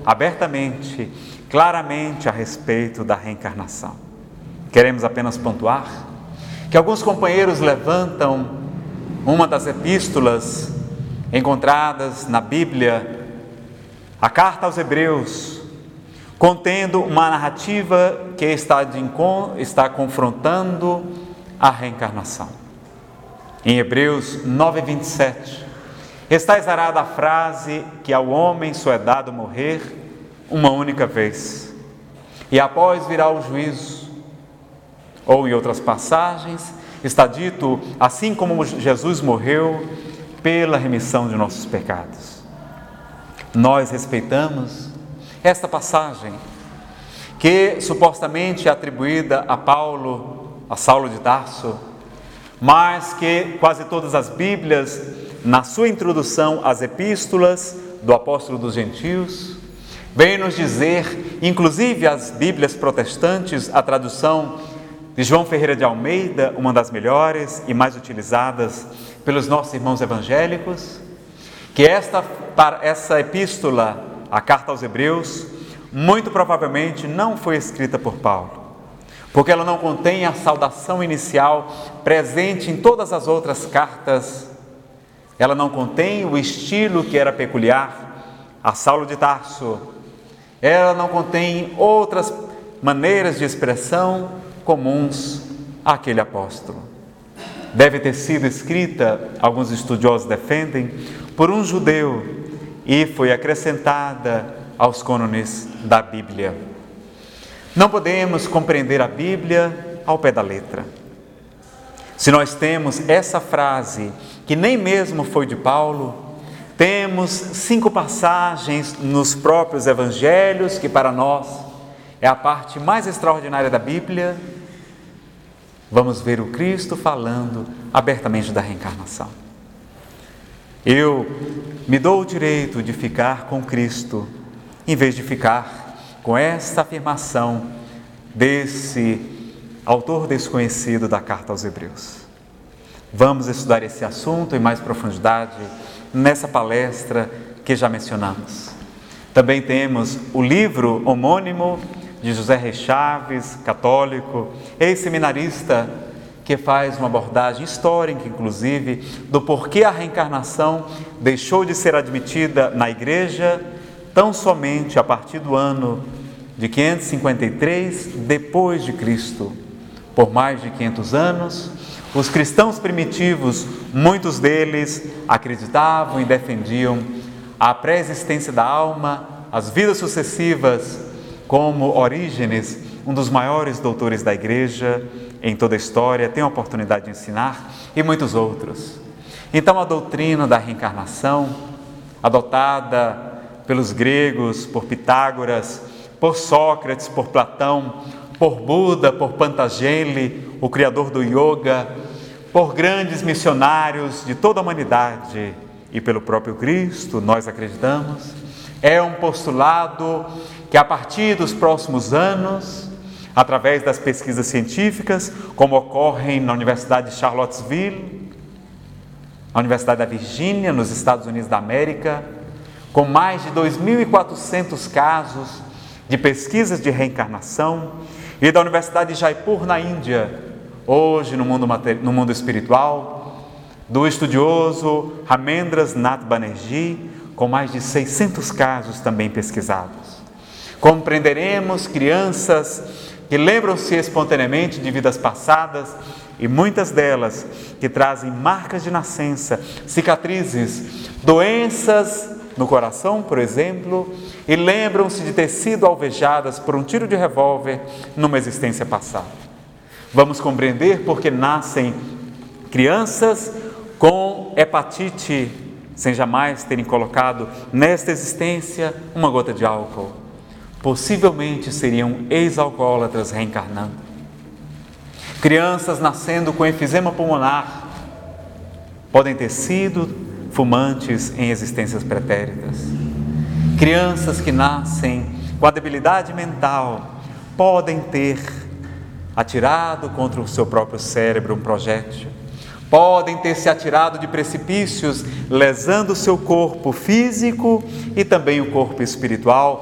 abertamente, claramente a respeito da reencarnação. Queremos apenas pontuar que alguns companheiros levantam uma das epístolas encontradas na Bíblia, a carta aos Hebreus, contendo uma narrativa que está confrontando a reencarnação. Em Hebreus 9:27, está exarada a frase que ao homem só é dado morrer uma única vez, e após virá o juízo. Ou em outras passagens, está dito, assim como Jesus morreu pela remissão de nossos pecados. Nós respeitamos esta passagem, que supostamente é atribuída a Saulo de Tarso, mas que quase todas as Bíblias, na sua introdução às epístolas do apóstolo dos gentios, vem nos dizer, inclusive as Bíblias protestantes, a tradução de João Ferreira de Almeida, uma das melhores e mais utilizadas pelos nossos irmãos evangélicos, que essa epístola, a carta aos Hebreus, muito provavelmente não foi escrita por Paulo, porque ela não contém a saudação inicial presente em todas as outras cartas. Ela não contém o estilo que era peculiar a Saulo de Tarso. Ela não contém outras maneiras de expressão comuns àquele apóstolo. Deve ter sido escrita, alguns estudiosos defendem, por um judeu e foi acrescentada aos cânones da Bíblia. Não podemos compreender a Bíblia ao pé da letra. Se nós temos essa frase, que nem mesmo foi de Paulo, temos 5 passagens nos próprios evangelhos, que para nós é a parte mais extraordinária da Bíblia, vamos ver o Cristo falando abertamente da reencarnação. Eu me dou o direito de ficar com Cristo, em vez de ficar com essa afirmação desse autor desconhecido da carta aos Hebreus. Vamos estudar esse assunto em mais profundidade nessa palestra que já mencionamos. Também temos o livro homônimo de José Reis Chaves, católico, ex-seminarista, que faz uma abordagem histórica, inclusive, do porquê a reencarnação deixou de ser admitida na Igreja tão somente a partir do ano de 553 depois de Cristo. Por mais de 500 anos, os cristãos primitivos, muitos deles acreditavam e defendiam a pré-existência da alma, as vidas sucessivas, como Orígenes, um dos maiores doutores da Igreja em toda a história, tem a oportunidade de ensinar, e muitos outros. Então a doutrina da reencarnação, adotada pelos gregos, por Pitágoras, por Sócrates, por Platão, por Buda, por Patanjali, o criador do yoga, por grandes missionários de toda a humanidade e pelo próprio Cristo, nós acreditamos, é um postulado que a partir dos próximos anos, através das pesquisas científicas, como ocorrem na Universidade de Charlottesville, na Universidade da Virgínia, nos Estados Unidos da América, com mais de 2.400 casos de pesquisas de reencarnação, e da Universidade de Jaipur, na Índia, hoje no mundo espiritual, do estudioso Ramendras Nath Banerjee, com mais de 600 casos também pesquisados. Compreenderemos crianças que lembram-se espontaneamente de vidas passadas e muitas delas que trazem marcas de nascença, cicatrizes, doenças no coração, por exemplo, e lembram-se de ter sido alvejadas por um tiro de revólver numa existência passada. Vamos compreender porque nascem crianças com hepatite, sem jamais terem colocado nesta existência uma gota de álcool. Possivelmente seriam ex-alcoólatras reencarnando. Crianças nascendo com enfisema pulmonar podem ter sido fumantes em existências pretéritas. Crianças que nascem com a debilidade mental podem ter atirado contra o seu próprio cérebro um projétil. Podem ter se atirado de precipícios, lesando o seu corpo físico e também o corpo espiritual,